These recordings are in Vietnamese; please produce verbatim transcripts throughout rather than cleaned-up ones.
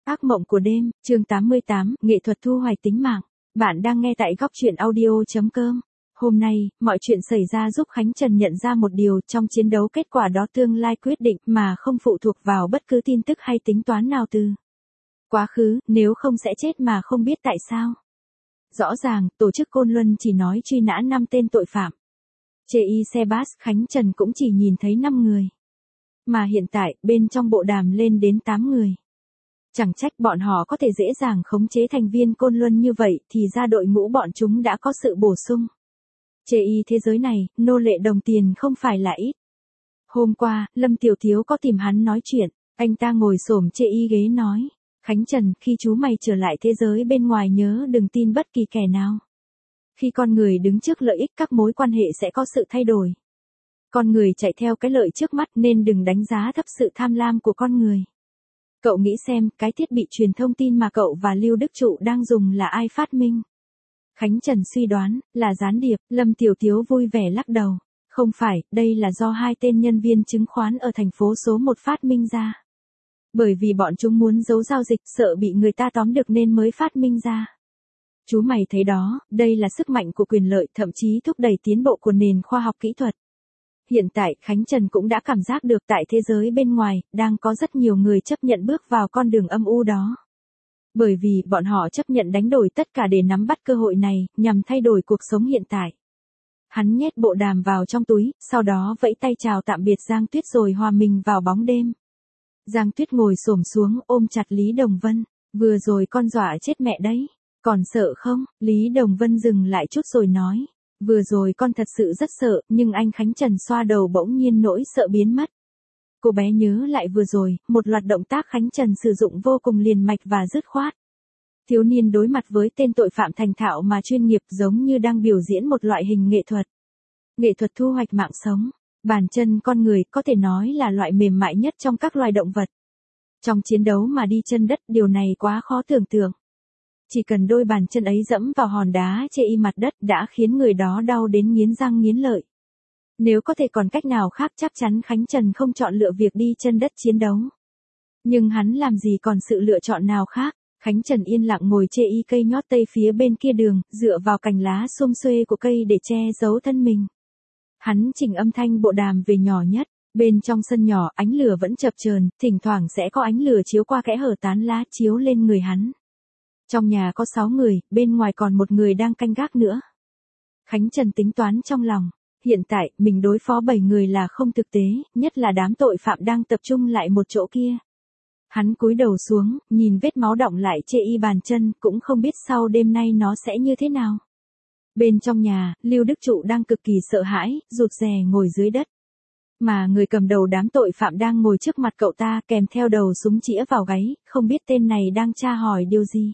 Ác mộng của đêm, chương tám mươi tám, nghệ thuật thu hoạch tính mạng. Bạn đang nghe tại góc truyện audio.com. Hôm nay, mọi chuyện xảy ra giúp Khánh Trần nhận ra một điều, trong chiến đấu kết quả đó tương lai quyết định mà không phụ thuộc vào bất cứ tin tức hay tính toán nào từ quá khứ, nếu không sẽ chết mà không biết tại sao. Rõ ràng, tổ chức Côn Luân chỉ nói truy nã năm tên tội phạm. Chê y Sebas, Khánh Trần cũng chỉ nhìn thấy năm người. Mà hiện tại, bên trong bộ đàm lên đến tám người. Chẳng trách bọn họ có thể dễ dàng khống chế thành viên Côn Luân như vậy, thì ra đội ngũ bọn chúng đã có sự bổ sung. Chê y thế giới này, nô lệ đồng tiền không phải là ít. Hôm qua, Lâm Tiểu Thiếu có tìm hắn nói chuyện, anh ta ngồi xổm chê y ghế nói, Khánh Trần, khi chú mày trở lại thế giới bên ngoài nhớ đừng tin bất kỳ kẻ nào. Khi con người đứng trước lợi ích các mối quan hệ sẽ có sự thay đổi. Con người chạy theo cái lợi trước mắt nên đừng đánh giá thấp sự tham lam của con người. Cậu nghĩ xem, cái thiết bị truyền thông tin mà cậu và Lưu Đức Trụ đang dùng là ai phát minh? Khánh Trần suy đoán, là gián điệp. Lâm Tiểu Thiếu vui vẻ lắc đầu. Không phải, đây là do hai tên nhân viên chứng khoán ở thành phố số một phát minh ra. Bởi vì bọn chúng muốn giấu giao dịch, sợ bị người ta tóm được nên mới phát minh ra. Chú mày thấy đó, đây là sức mạnh của quyền lợi, thậm chí thúc đẩy tiến bộ của nền khoa học kỹ thuật. Hiện tại, Khánh Trần cũng đã cảm giác được tại thế giới bên ngoài, đang có rất nhiều người chấp nhận bước vào con đường âm u đó. Bởi vì, bọn họ chấp nhận đánh đổi tất cả để nắm bắt cơ hội này, nhằm thay đổi cuộc sống hiện tại. Hắn nhét bộ đàm vào trong túi, sau đó vẫy tay chào tạm biệt Giang Tuyết rồi hòa mình vào bóng đêm. Giang Tuyết ngồi xổm xuống, ôm chặt Lý Đồng Vân. Vừa rồi con dọa chết mẹ đấy. Còn sợ không? Lý Đồng Vân dừng lại chút rồi nói. Vừa rồi con thật sự rất sợ, nhưng anh Khánh Trần xoa đầu bỗng nhiên nỗi sợ biến mất. Cô bé nhớ lại vừa rồi, một loạt động tác Khánh Trần sử dụng vô cùng liền mạch và dứt khoát. Thiếu niên đối mặt với tên tội phạm thành thạo mà chuyên nghiệp giống như đang biểu diễn một loại hình nghệ thuật. Nghệ thuật thu hoạch mạng sống. Bàn chân con người có thể nói là loại mềm mại nhất trong các loài động vật. Trong chiến đấu mà đi chân đất điều này quá khó tưởng tượng. Chỉ cần đôi bàn chân ấy dẫm vào hòn đá chê y mặt đất đã khiến người đó đau đến nghiến răng nghiến lợi. Nếu có thể còn cách nào khác chắc chắn Khánh Trần không chọn lựa việc đi chân đất chiến đấu. Nhưng hắn làm gì còn sự lựa chọn nào khác. Khánh Trần yên lặng ngồi chê y cây nhót tây phía bên kia đường, dựa vào cành lá xum xuê của cây để che giấu thân mình. Hắn chỉnh âm thanh bộ đàm về nhỏ nhất. Bên trong sân nhỏ ánh lửa vẫn chập chờn, thỉnh thoảng sẽ có ánh lửa chiếu qua kẽ hở tán lá chiếu lên người hắn. Trong nhà có sáu người, bên ngoài còn một người đang canh gác nữa. Khánh Trần tính toán trong lòng. Hiện tại, mình đối phó bảy người là không thực tế, nhất là đám tội phạm đang tập trung lại một chỗ kia. Hắn cúi đầu xuống, nhìn vết máu đọng lại chê y bàn chân, cũng không biết sau đêm nay nó sẽ như thế nào. Bên trong nhà, Lưu Đức Trụ đang cực kỳ sợ hãi, rụt rè ngồi dưới đất. Mà người cầm đầu đám tội phạm đang ngồi trước mặt cậu ta kèm theo đầu súng chĩa vào gáy, không biết tên này đang tra hỏi điều gì.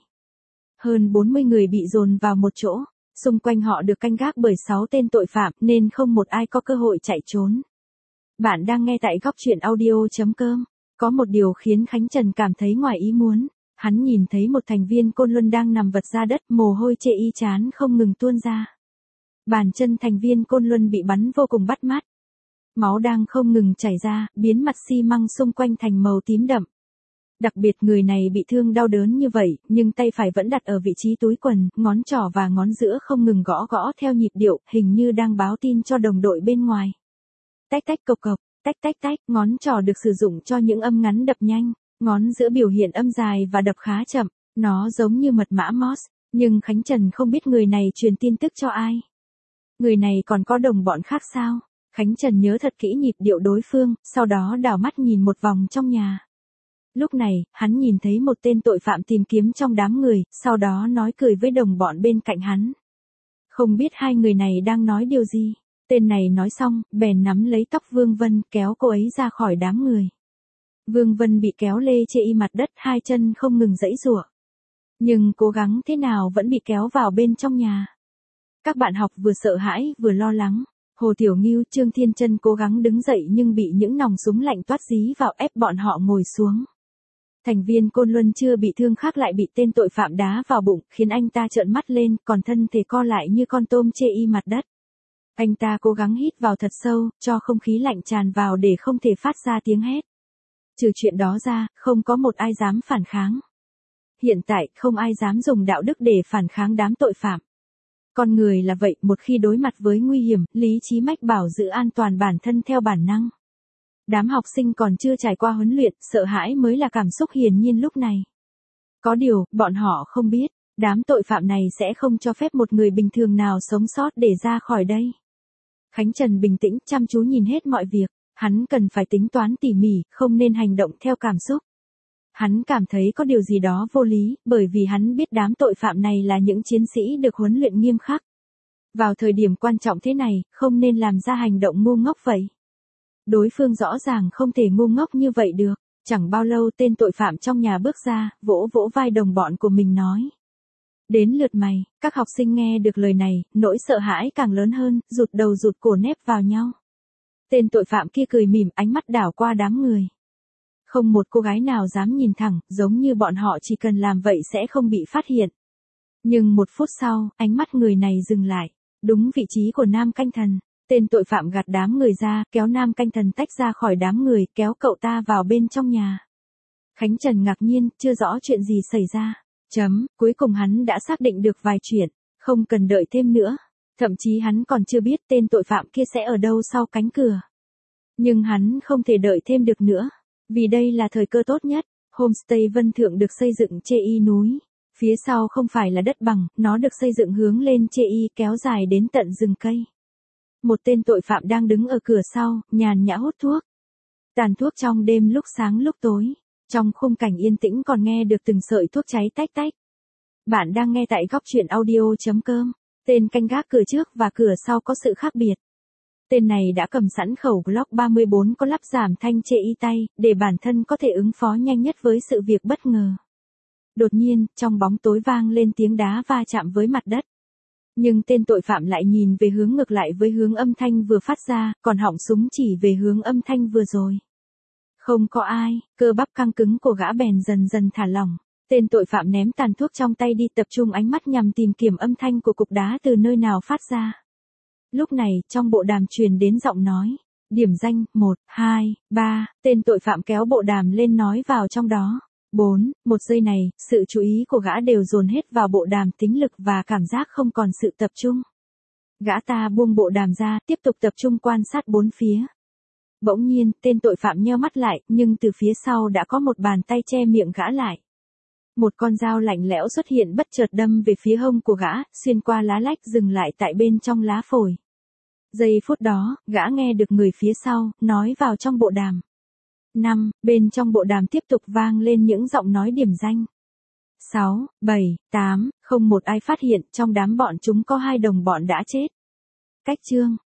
Hơn bốn mươi người bị dồn vào một chỗ, xung quanh họ được canh gác bởi sáu tên tội phạm nên không một ai có cơ hội chạy trốn. Bạn đang nghe tại góc truyện audio.com. Có một điều khiến Khánh Trần cảm thấy ngoài ý muốn. Hắn nhìn thấy một thành viên Côn Luân đang nằm vật ra đất, mồ hôi chê y chán không ngừng tuôn ra. Bàn chân thành viên Côn Luân bị bắn vô cùng bắt mắt. Máu đang không ngừng chảy ra, biến mặt xi măng xung quanh thành màu tím đậm. Đặc biệt người này bị thương đau đớn như vậy, nhưng tay phải vẫn đặt ở vị trí túi quần, ngón trỏ và ngón giữa không ngừng gõ gõ theo nhịp điệu, hình như đang báo tin cho đồng đội bên ngoài. Tách tách cộc cộc, tách tách tách, ngón trỏ được sử dụng cho những âm ngắn đập nhanh, ngón giữa biểu hiện âm dài và đập khá chậm, nó giống như mật mã Morse, nhưng Khánh Trần không biết người này truyền tin tức cho ai. Người này còn có đồng bọn khác sao? Khánh Trần nhớ thật kỹ nhịp điệu đối phương, sau đó đảo mắt nhìn một vòng trong nhà. Lúc này, hắn nhìn thấy một tên tội phạm tìm kiếm trong đám người, sau đó nói cười với đồng bọn bên cạnh hắn. Không biết hai người này đang nói điều gì. Tên này nói xong, bèn nắm lấy tóc Vương Vân, kéo cô ấy ra khỏi đám người. Vương Vân bị kéo lê chê y mặt đất, hai chân không ngừng giãy giụa. Nhưng cố gắng thế nào vẫn bị kéo vào bên trong nhà. Các bạn học vừa sợ hãi, vừa lo lắng. Hồ Tiểu Ngưu, Trương Thiên Chân cố gắng đứng dậy nhưng bị những nòng súng lạnh toát dí vào ép bọn họ ngồi xuống. Thành viên Côn Luân chưa bị thương khác lại bị tên tội phạm đá vào bụng, khiến anh ta trợn mắt lên, còn thân thể co lại như con tôm chê y mặt đất. Anh ta cố gắng hít vào thật sâu, cho không khí lạnh tràn vào để không thể phát ra tiếng hét. Trừ chuyện đó ra, không có một ai dám phản kháng. hiện tại không ai dám dùng đạo đức để phản kháng đám tội phạm. Con người là vậy, một khi đối mặt với nguy hiểm, lý trí mách bảo giữ an toàn bản thân theo bản năng. Đám học sinh còn chưa trải qua huấn luyện, sợ hãi mới là cảm xúc hiển nhiên lúc này. Có điều, bọn họ không biết, đám tội phạm này sẽ không cho phép một người bình thường nào sống sót để ra khỏi đây. Khánh Trần bình tĩnh, chăm chú nhìn hết mọi việc, hắn cần phải tính toán tỉ mỉ, không nên hành động theo cảm xúc. Hắn cảm thấy có điều gì đó vô lý, bởi vì hắn biết đám tội phạm này là những chiến sĩ được huấn luyện nghiêm khắc. Vào thời điểm quan trọng thế này, không nên làm ra hành động ngu ngốc vậy. Đối phương rõ ràng không thể ngu ngốc như vậy được. Chẳng bao lâu tên tội phạm trong nhà bước ra, vỗ vỗ vai đồng bọn của mình nói. Đến lượt mày. Các học sinh nghe được lời này, nỗi sợ hãi càng lớn hơn, rụt đầu rụt cổ nép vào nhau. Tên tội phạm kia cười mỉm, ánh mắt đảo qua đám người. Không một cô gái nào dám nhìn thẳng, giống như bọn họ chỉ cần làm vậy sẽ không bị phát hiện. Nhưng một phút sau, ánh mắt người này dừng lại, đúng vị trí của Nam Canh Thần. Tên tội phạm gạt đám người ra, kéo Nam Canh Thần tách ra khỏi đám người, kéo cậu ta vào bên trong nhà. Khánh Trần ngạc nhiên, chưa rõ chuyện gì xảy ra. Chấm, cuối cùng hắn đã xác định được vài chuyện, không cần đợi thêm nữa. Thậm chí hắn còn chưa biết tên tội phạm kia sẽ ở đâu sau cánh cửa. Nhưng hắn không thể đợi thêm được nữa, vì đây là thời cơ tốt nhất. Homestay Vân Thượng được xây dựng trên y núi. Phía sau không phải là đất bằng, nó được xây dựng hướng lên trên y kéo dài đến tận rừng cây. Một tên tội phạm đang đứng ở cửa sau, nhàn nhã hút thuốc. Tàn thuốc trong đêm lúc sáng lúc tối. Trong khung cảnh yên tĩnh còn nghe được từng sợi thuốc cháy tách tách. Bạn đang nghe tại góc truyện audio chấm com. Tên canh gác cửa trước và cửa sau có sự khác biệt. Tên này đã cầm sẵn khẩu Glock ba mươi bốn có lắp giảm thanh trên y tay, để bản thân có thể ứng phó nhanh nhất với sự việc bất ngờ. Đột nhiên, trong bóng tối vang lên tiếng đá va chạm với mặt đất. Nhưng tên tội phạm lại nhìn về hướng ngược lại với hướng âm thanh vừa phát ra, còn họng súng chỉ về hướng âm thanh vừa rồi. Không có ai, cơ bắp căng cứng của gã bèn dần dần thả lỏng. Tên tội phạm ném tàn thuốc trong tay đi, tập trung ánh mắt nhằm tìm kiếm âm thanh của cục đá từ nơi nào phát ra. Lúc này, trong bộ đàm truyền đến giọng nói. Điểm danh, một, hai, ba, tên tội phạm kéo bộ đàm lên nói vào trong đó. bốn, một giây này, sự chú ý của gã đều dồn hết vào bộ đàm, tính lực và cảm giác không còn sự tập trung. Gã ta buông bộ đàm ra, tiếp tục tập trung quan sát bốn phía. Bỗng nhiên, tên tội phạm nheo mắt lại, nhưng từ phía sau đã có một bàn tay che miệng gã lại. Một con dao lạnh lẽo xuất hiện bất chợt đâm về phía hông của gã, xuyên qua lá lách dừng lại tại bên trong lá phổi. Giây phút đó, gã nghe được người phía sau, nói vào trong bộ đàm. năm, bên trong bộ đàm tiếp tục vang lên những giọng nói điểm danh. sáu, bảy, tám, không một ai phát hiện, trong đám bọn chúng có hai đồng bọn đã chết. Cách chương